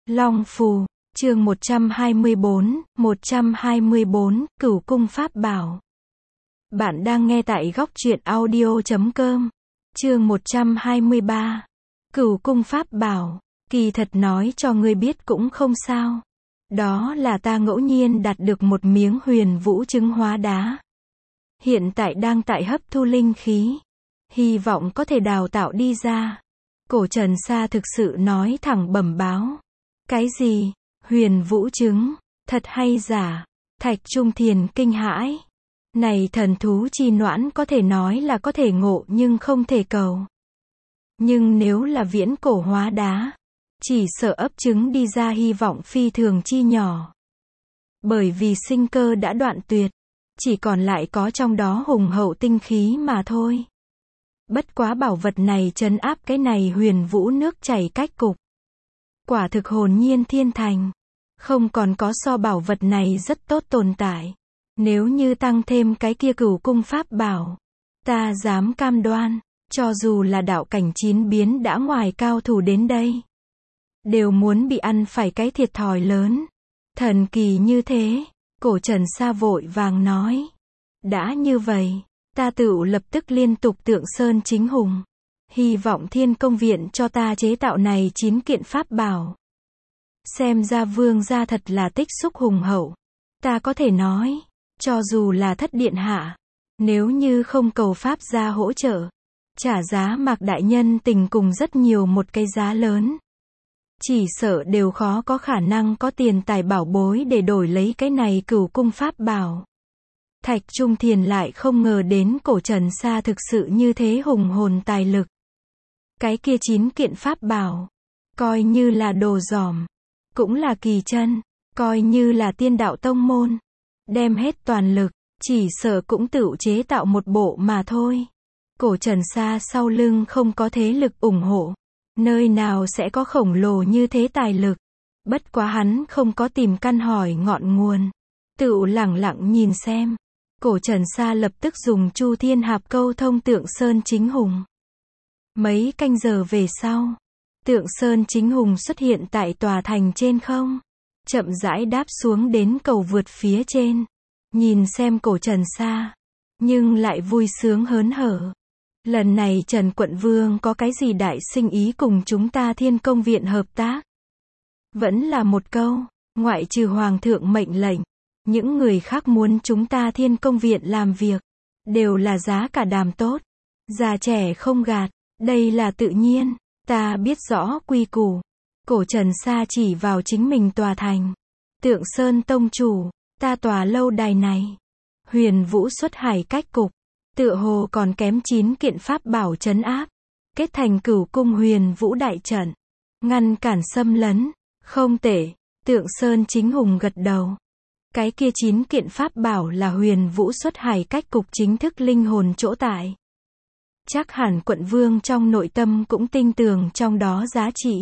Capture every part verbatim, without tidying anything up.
Long Phù, chương một trăm hai mươi bốn, một trăm hai mươi bốn, Cửu Cung Pháp Bảo. Bạn đang nghe tại góc truyện audio chấm com. Chương một trăm hai mươi ba. Cửu Cung Pháp Bảo, kỳ thật nói cho ngươi biết cũng không sao. Đó là ta ngẫu nhiên đạt được một miếng huyền vũ chứng hóa đá. Hiện tại đang tại hấp thu linh khí. Hy vọng có thể đào tạo đi ra. Cổ Trần Sa thực sự nói thẳng bẩm báo. Cái gì? Huyền vũ chứng? Thật hay giả? Thạch Trung Thiền kinh hãi. Này thần thú chi noãn có thể nói là có thể ngộ nhưng không thể cầu. Nhưng nếu là viễn cổ hóa đá, chỉ sợ ấp trứng đi ra hy vọng phi thường chi nhỏ. Bởi vì sinh cơ đã đoạn tuyệt, chỉ còn lại có trong đó hùng hậu tinh khí mà thôi. Bất quá bảo vật này trấn áp cái này huyền vũ nước chảy cách cục. Quả thực hồn nhiên thiên thành. Không còn có so bảo vật này rất tốt tồn tại. Nếu như tăng thêm cái kia cửu cung pháp bảo, ta dám cam đoan, cho dù là đạo cảnh chín biến đã ngoài cao thủ đến đây, đều muốn bị ăn phải cái thiệt thòi lớn. Thần kỳ như thế, Cổ Trần Sa vội vàng nói. Đã như vậy, ta tựu lập tức liên tục tượng sơn chính hùng. Hy vọng Thiên Công Viện cho ta chế tạo này chín kiện pháp bảo. Xem ra vương gia thật là tích xúc hùng hậu. Ta có thể nói, cho dù là thất điện hạ, nếu như không cầu pháp gia hỗ trợ, trả giá Mạc đại nhân tình cùng rất nhiều một cái giá lớn, chỉ sợ đều khó có khả năng có tiền tài bảo bối để đổi lấy cái này cửu cung pháp bảo. Thạch Trung Thiền lại không ngờ đến Cổ Trần Sa thực sự như thế hùng hồn tài lực. Cái kia chín kiện pháp bảo, coi như là đồ giỏm, cũng là kỳ chân, coi như là tiên đạo tông môn, đem hết toàn lực, chỉ sợ cũng tự chế tạo một bộ mà thôi. Cổ Trần Sa sau lưng không có thế lực ủng hộ, nơi nào sẽ có khổng lồ như thế tài lực. Bất quá hắn không có tìm căn hỏi ngọn nguồn, tự lẳng lặng nhìn xem. Cổ Trần Sa lập tức dùng Chu Thiên Hạp câu thông Tượng Sơn Chính Hùng. Mấy canh giờ về sau, Tượng Sơn Chính Hùng xuất hiện tại tòa thành trên không, chậm rãi đáp xuống đến cầu vượt phía trên, nhìn xem Cổ Trần Sa, nhưng lại vui sướng hớn hở. Lần này Trần Quận Vương có cái gì đại sinh ý cùng chúng ta Thiên Công Viện hợp tác? Vẫn là một câu, ngoại trừ Hoàng thượng mệnh lệnh, những người khác muốn chúng ta Thiên Công Viện làm việc, đều là giá cả đàm tốt, già trẻ không gạt, đây là tự nhiên, ta biết rõ quy củ. Cổ Trần Sa chỉ vào chính mình tòa thành. Tượng Sơn Tông Chủ, ta tòa lâu đài này, huyền vũ xuất hải cách cục, tựa hồ còn kém chín kiện pháp bảo trấn áp, kết thành cửu cung huyền vũ đại trận, ngăn cản xâm lấn, không tệ. Tượng Sơn Chính Hùng gật đầu. Cái kia chín kiện pháp bảo là huyền vũ xuất hải cách cục chính thức linh hồn chỗ tại. Chắc hẳn quận vương trong nội tâm cũng tin tưởng trong đó giá trị.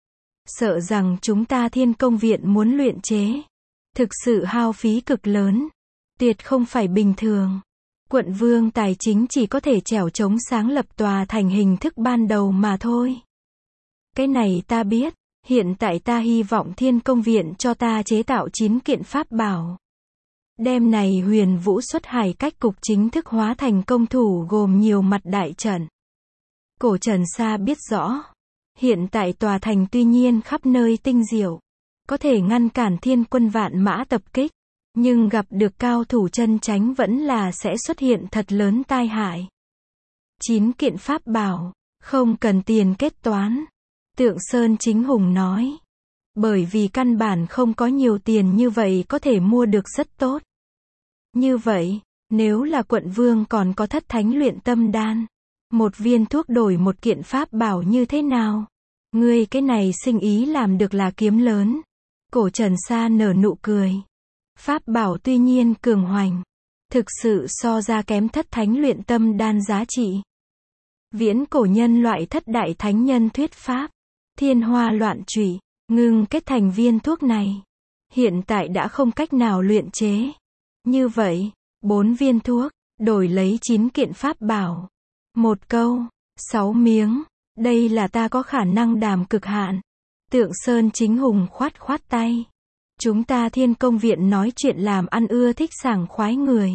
Sợ rằng chúng ta Thiên Công Viện muốn luyện chế, thực sự hao phí cực lớn, tuyệt không phải bình thường. Quận vương tài chính chỉ có thể trèo chống sáng lập tòa thành hình thức ban đầu mà thôi. Cái này ta biết, hiện tại ta hy vọng Thiên Công Viện cho ta chế tạo chín kiện pháp bảo. Đem này huyền vũ xuất hải cách cục chính thức hóa thành công thủ gồm nhiều mặt đại trận. Cổ Trần Sa biết rõ, hiện tại tòa thành tuy nhiên khắp nơi tinh diệu, có thể ngăn cản thiên quân vạn mã tập kích, nhưng gặp được cao thủ chân chánh vẫn là sẽ xuất hiện thật lớn tai hại. Chín kiện pháp bảo, không cần tiền kết toán. Tượng Sơn Chính Hùng nói. Bởi vì căn bản không có nhiều tiền như vậy có thể mua được rất tốt. Như vậy, nếu là quận vương còn có thất thánh luyện tâm đan, một viên thuốc đổi một kiện pháp bảo như thế nào? Ngươi cái này sinh ý làm được là kiếm lớn. Cổ Trần Sa nở nụ cười. Pháp bảo tuy nhiên cường hoành, thực sự so ra kém thất thánh luyện tâm đan giá trị. Viễn cổ nhân loại thất đại thánh nhân thuyết pháp, thiên hoa loạn trụy, ngưng kết thành viên thuốc này, hiện tại đã không cách nào luyện chế. Như vậy, bốn viên thuốc, đổi lấy chín kiện pháp bảo. Một câu, sáu miếng, đây là ta có khả năng đàm cực hạn. Tượng Sơn Chính Hùng khoát khoát tay. Chúng ta Thiên Công Viện nói chuyện làm ăn ưa thích sảng khoái người.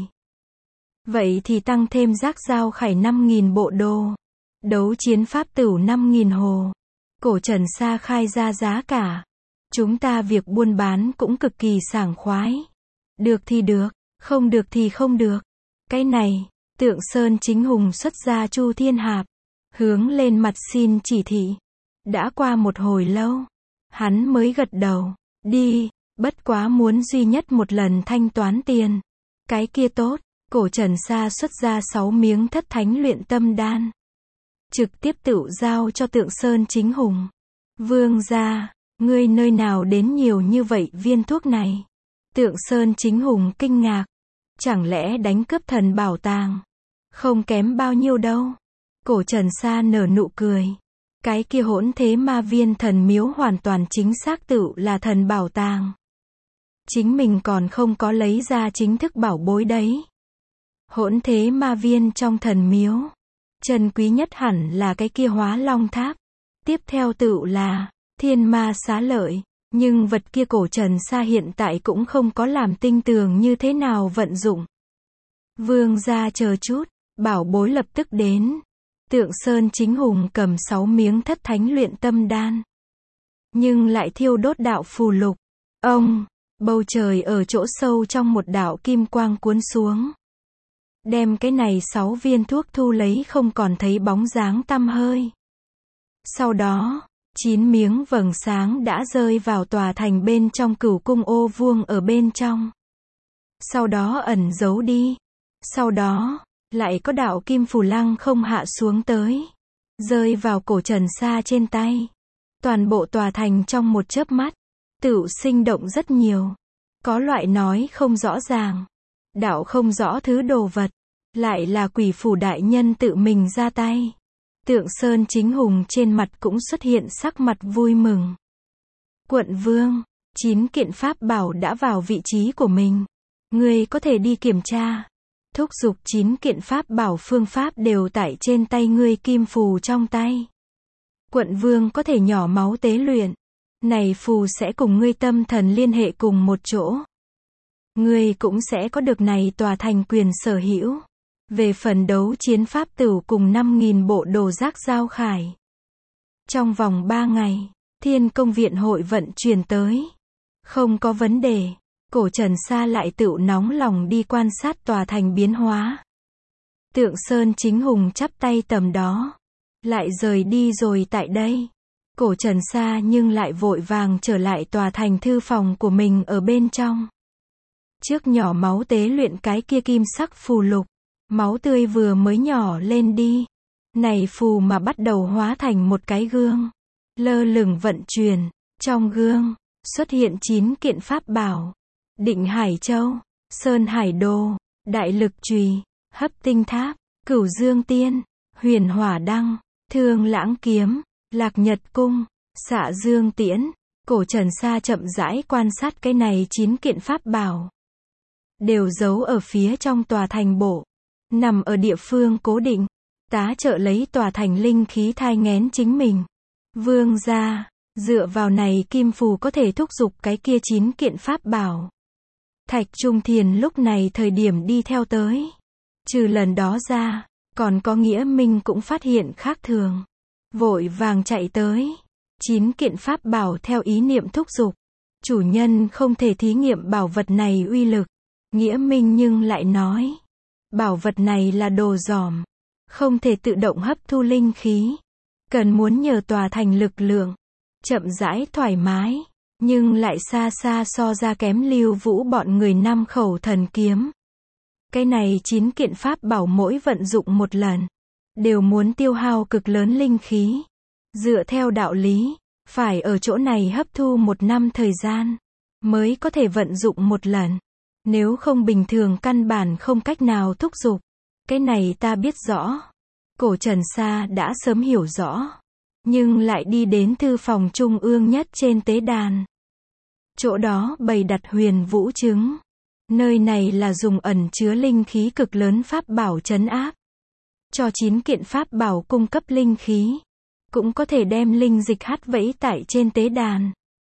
Vậy thì tăng thêm giác dao khải năm nghìn bộ đồ. Đấu chiến pháp tửu năm nghìn hồ. Cổ Trần Sa khai ra giá cả. Chúng ta việc buôn bán cũng cực kỳ sảng khoái. Được thì được, không được thì không được. Cái này, Tượng Sơn Chính Hùng xuất ra Chu Thiên Hạp. Hướng lên mặt xin chỉ thị. Đã qua một hồi lâu. Hắn mới gật đầu. Đi, bất quá muốn duy nhất một lần thanh toán tiền. Cái kia tốt. Cổ Trần Sa xuất ra sáu miếng thất thánh luyện tâm đan. Trực tiếp tựu giao cho Tượng Sơn Chính Hùng. Vương gia, ngươi nơi nào đến nhiều như vậy viên thuốc này? Tượng Sơn Chính Hùng kinh ngạc. Chẳng lẽ đánh cướp thần bảo tàng? Không kém bao nhiêu đâu. Cổ Trần Sa nở nụ cười. Cái kia hỗn thế ma viên thần miếu hoàn toàn chính xác tựu là thần bảo tàng. Chính mình còn không có lấy ra chính thức bảo bối đấy. Hỗn thế ma viên trong thần miếu. Chân quý nhất hẳn là cái kia Hóa Long Tháp. Tiếp theo tựu là Thiên Ma Xá Lợi. Nhưng vật kia Cổ Trần Sa hiện tại cũng không có làm tinh tường như thế nào vận dụng. Vương gia chờ chút, bảo bối lập tức đến. Tượng Sơn Chính Hùng cầm sáu miếng thất thánh luyện tâm đan. Nhưng lại thiêu đốt đạo phù lục. Ông, bầu trời ở chỗ sâu trong một đạo kim quang cuốn xuống. Đem cái này sáu viên thuốc thu lấy không còn thấy bóng dáng tăm hơi. Sau đó, chín miếng vầng sáng đã rơi vào tòa thành bên trong Cửu Cung ô vuông ở bên trong. Sau đó ẩn giấu đi. Sau đó, lại có đạo kim phù lăng không hạ xuống tới. Rơi vào Cổ Trần Sa trên tay. Toàn bộ tòa thành trong một chớp mắt, tựu sinh động rất nhiều. Có loại nói không rõ ràng. Đạo không rõ thứ đồ vật. Lại là quỷ phủ đại nhân tự mình ra tay. Tượng Sơn Chính Hùng trên mặt cũng xuất hiện sắc mặt vui mừng. Quận vương, chín kiện pháp bảo đã vào vị trí của mình. Ngươi có thể đi kiểm tra. Thúc giục chín kiện pháp bảo phương pháp đều tại trên tay ngươi kim phù trong tay. Quận vương có thể nhỏ máu tế luyện. Này phù sẽ cùng ngươi tâm thần liên hệ cùng một chỗ. Ngươi cũng sẽ có được này tòa thành quyền sở hữu. Về phần đấu chiến pháp tửu cùng năm nghìn bộ đồ giác giao khải. Trong vòng ba ngày, Thiên Công Viện hội vận truyền tới. Không có vấn đề. Cổ Trần Sa lại tựu nóng lòng đi quan sát tòa thành biến hóa. Tượng Sơn Chính Hùng chắp tay tầm đó. Lại rời đi rồi tại đây. Cổ Trần Sa nhưng lại vội vàng trở lại tòa thành thư phòng của mình ở bên trong. Trước nhỏ máu tế luyện cái kia kim sắc phù lục. Máu tươi vừa mới nhỏ lên đi. Này phù mà bắt đầu hóa thành một cái gương. Lơ lửng vận chuyển. Trong gương, xuất hiện chín kiện pháp bảo. Định Hải Châu, Sơn Hải Đồ, Đại Lực Chùy, Hấp Tinh Tháp, Cửu Dương Tiên, Huyền Hỏa Đăng, Thương Lãng Kiếm, Lạc Nhật Cung, Xạ Dương Tiễn. Cổ Trần Sa chậm rãi quan sát cái này chín kiện pháp bảo. Đều giấu ở phía trong tòa thành bộ. Nằm ở địa phương cố định. Tá trợ lấy tòa thành linh khí thai nghén chính mình. Vương gia, dựa vào này kim phù có thể thúc giục cái kia chín kiện pháp bảo. Thạch Trung Thiền lúc này thời điểm đi theo tới. Trừ lần đó ra, còn có Nghĩa Minh cũng phát hiện khác thường. Vội vàng chạy tới. Chín kiện pháp bảo theo ý niệm thúc giục. Chủ nhân không thể thí nghiệm bảo vật này uy lực. Nghĩa Minh nhưng lại nói. Bảo vật này là đồ giỏm. Không thể tự động hấp thu linh khí. Cần muốn nhờ tòa thành lực lượng. Chậm rãi thoải mái. Nhưng lại xa xa so ra kém Lưu Vũ bọn người năm khẩu thần kiếm. Cái này chín kiện pháp bảo mỗi vận dụng một lần. Đều muốn tiêu hao cực lớn linh khí. Dựa theo đạo lý, phải ở chỗ này hấp thu một năm thời gian. Mới có thể vận dụng một lần. Nếu không bình thường căn bản không cách nào thúc giục. Cái này ta biết rõ. Cổ Trần Sa đã sớm hiểu rõ. Nhưng lại đi đến thư phòng trung ương nhất trên tế đàn. Chỗ đó bày đặt huyền vũ trứng. Nơi này là dùng ẩn chứa linh khí cực lớn pháp bảo trấn áp. Cho chín kiện pháp bảo cung cấp linh khí. cũng có thể đem linh dịch hắt vẫy tại trên tế đàn.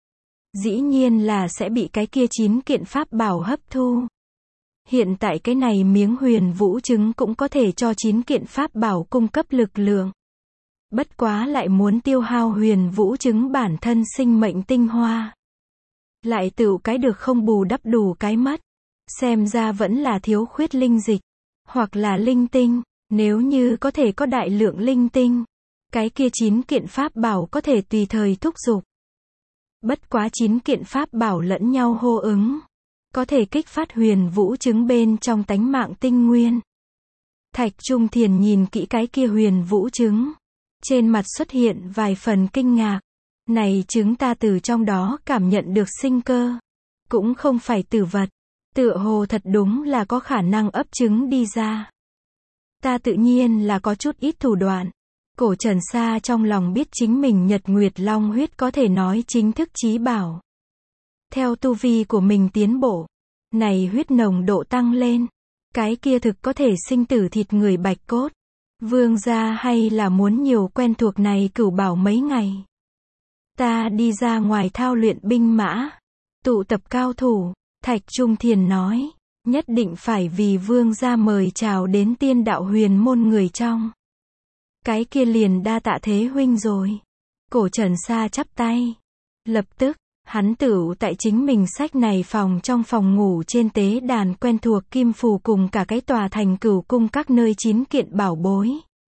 Dĩ nhiên là sẽ bị cái kia chín kiện pháp bảo hấp thu. Hiện tại cái này miếng huyền vũ trứng cũng có thể cho chín kiện pháp bảo cung cấp lực lượng. Bất quá lại muốn tiêu hao huyền vũ trứng bản thân sinh mệnh tinh hoa. Lại tựu cái được không bù đắp đủ cái mất. Xem ra vẫn là thiếu khuyết linh dịch. Hoặc là linh tinh. Nếu như có thể có đại lượng linh tinh. Cái kia chín kiện pháp bảo có thể tùy thời thúc giục. Bất quá chín kiện pháp bảo lẫn nhau hô ứng. Có thể kích phát huyền vũ trứng bên trong tánh mạng tinh nguyên. Thạch Trung Thiền nhìn kỹ cái kia huyền vũ trứng. Trên mặt xuất hiện vài phần kinh ngạc. Này trứng ta từ trong đó cảm nhận được sinh cơ. Cũng không phải tử vật. Tựa hồ thật đúng là có khả năng ấp trứng đi ra. Ta tự nhiên là có chút ít thủ đoạn. Cổ Trần Sa trong lòng biết chính mình Nhật Nguyệt Long huyết có thể nói chính thức chí bảo. Theo tu vi của mình tiến bộ, này huyết nồng độ tăng lên, cái kia thực có thể sinh tử thịt người bạch cốt. Vương gia hay là muốn nhiều quen thuộc này cửu bảo mấy ngày. Ta đi ra ngoài thao luyện binh mã, tụ tập cao thủ, Thạch Trung Thiền nói, nhất định phải vì vương gia mời chào đến tiên đạo huyền môn người trong. Cái kia liền đa tạ thế huynh rồi. Cổ Trần Sa chắp tay. Lập tức, hắn tửu tại chính mình sách này phòng trong phòng ngủ trên tế đàn quen thuộc kim phù cùng cả cái tòa thành cửu cung các nơi chín kiện bảo bối.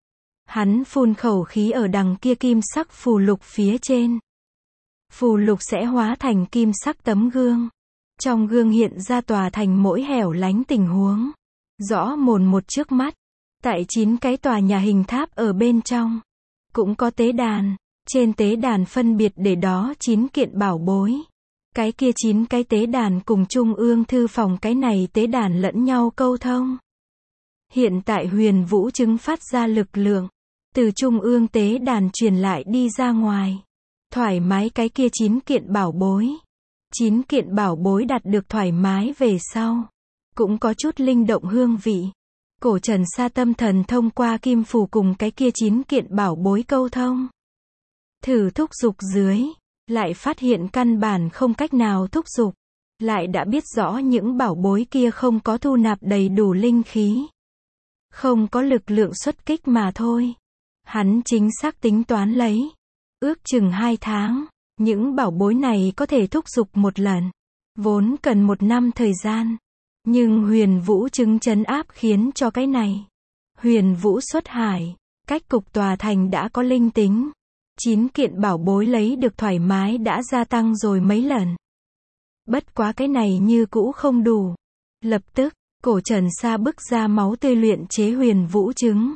Hắn phun khẩu khí ở đằng kia kim sắc phù lục phía trên. Phù lục sẽ hóa thành kim sắc tấm gương. Trong gương hiện ra tòa thành mỗi hẻo lánh tình huống. Rõ mồn một trước mắt. Tại chín cái tòa nhà hình tháp ở bên trong. Cũng có tế đàn. Trên tế đàn phân biệt để đó chín kiện bảo bối. Cái kia chín cái tế đàn cùng trung ương thư phòng cái này tế đàn lẫn nhau câu thông. Hiện tại huyền vũ trứng phát ra lực lượng. Từ trung ương tế đàn truyền lại đi ra ngoài. Thoải mái cái kia chín kiện bảo bối. Chín kiện bảo bối đạt được thoải mái về sau. Cũng có chút linh động hương vị. Cổ Trần Sa tâm thần thông qua kim phù cùng cái kia chín kiện bảo bối câu thông. Thử thúc giục dưới. Lại phát hiện căn bản không cách nào thúc giục. Lại đã biết rõ những bảo bối kia không có thu nạp đầy đủ linh khí. Không có lực lượng xuất kích mà thôi. Hắn chính xác tính toán lấy. Ước chừng hai tháng. Những bảo bối này có thể thúc giục một lần. Vốn cần một năm thời gian. Nhưng huyền vũ trứng trấn áp khiến cho cái này. Huyền vũ xuất hải. Cách cục tòa thành đã có linh tính. Chín kiện bảo bối lấy được thoải mái đã gia tăng rồi mấy lần. Bất quá cái này như cũ không đủ. Lập tức, cổ Trần Sa bức ra máu tươi luyện chế huyền vũ trứng.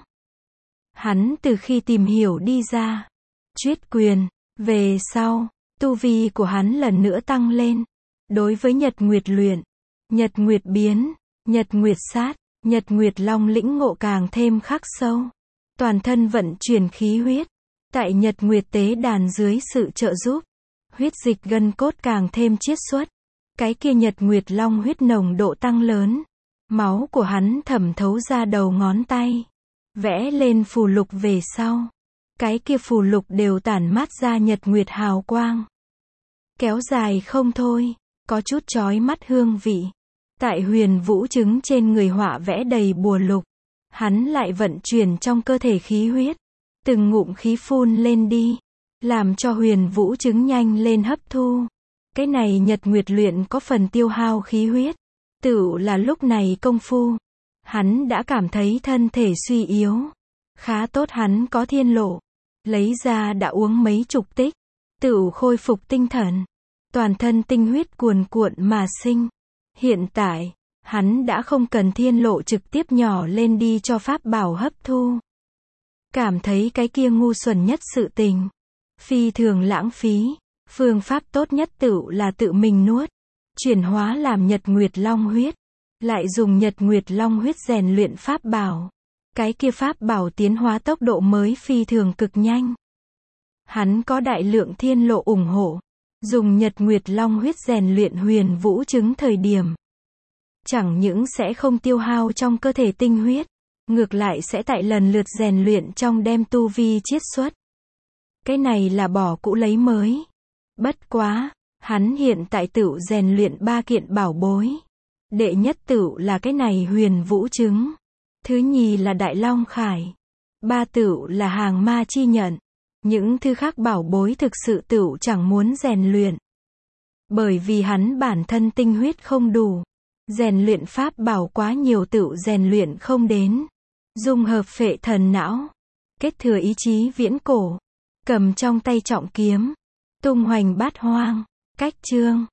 Hắn từ khi tìm hiểu đi ra. Chuyết quyền. Về sau, tu vi của hắn lần nữa tăng lên. Đối với Nhật Nguyệt luyện, Nhật Nguyệt biến, Nhật Nguyệt sát, Nhật Nguyệt long lĩnh ngộ càng thêm khắc sâu. Toàn thân vận chuyển khí huyết. Tại Nhật Nguyệt tế đàn dưới sự trợ giúp, huyết dịch gân cốt càng thêm chiết xuất. Cái kia Nhật Nguyệt long huyết nồng độ tăng lớn. Máu của hắn thẩm thấu ra đầu ngón tay. Vẽ lên phù lục về sau. Cái kia phù lục đều tản mát ra Nhật Nguyệt hào quang. Kéo dài không thôi, có chút chói mắt hương vị. Tại huyền vũ trứng trên người họa vẽ đầy bùa lục. Hắn lại vận chuyển trong cơ thể khí huyết. Từng ngụm khí phun lên đi. Làm cho huyền vũ trứng nhanh lên hấp thu. Cái này Nhật Nguyệt luyện có phần tiêu hao khí huyết. Tựu là lúc này công phu. Hắn đã cảm thấy thân thể suy yếu. Khá tốt hắn có thiên lộ. Lấy ra đã uống mấy chục tích. Tựu khôi phục tinh thần. Toàn thân tinh huyết cuồn cuộn mà sinh. Hiện tại, hắn đã không cần thiên lộ trực tiếp nhỏ lên đi cho pháp bảo hấp thu. Cảm thấy cái kia ngu xuẩn nhất sự tình. Phi thường lãng phí. Phương pháp tốt nhất tựu là tự mình nuốt. Chuyển hóa làm Nhật Nguyệt Long huyết. Lại dùng Nhật Nguyệt Long huyết rèn luyện pháp bảo. Cái kia pháp bảo tiến hóa tốc độ mới phi thường cực nhanh. Hắn có đại lượng thiên lộ ủng hộ. Dùng Nhật Nguyệt Long huyết rèn luyện huyền vũ trứng thời điểm. Chẳng những sẽ không tiêu hao trong cơ thể tinh huyết. Ngược lại sẽ tại lần lượt rèn luyện trong đem tu vi chiết xuất. Cái này là bỏ cũ lấy mới. Bất quá, hắn hiện tại tựu rèn luyện ba kiện bảo bối. Đệ nhất tựu là cái này huyền vũ trứng. Thứ nhì là đại long khải. Ba tựu là hàng ma chi nhận. Những thứ khác bảo bối thực sự tựu chẳng muốn rèn luyện. Bởi vì hắn bản thân tinh huyết không đủ. Rèn luyện pháp bảo quá nhiều tựu rèn luyện không đến. Dung hợp phệ thần não. Kết thừa ý chí viễn cổ. Cầm trong tay trọng kiếm. Tung hoành bát hoang. Cách chương.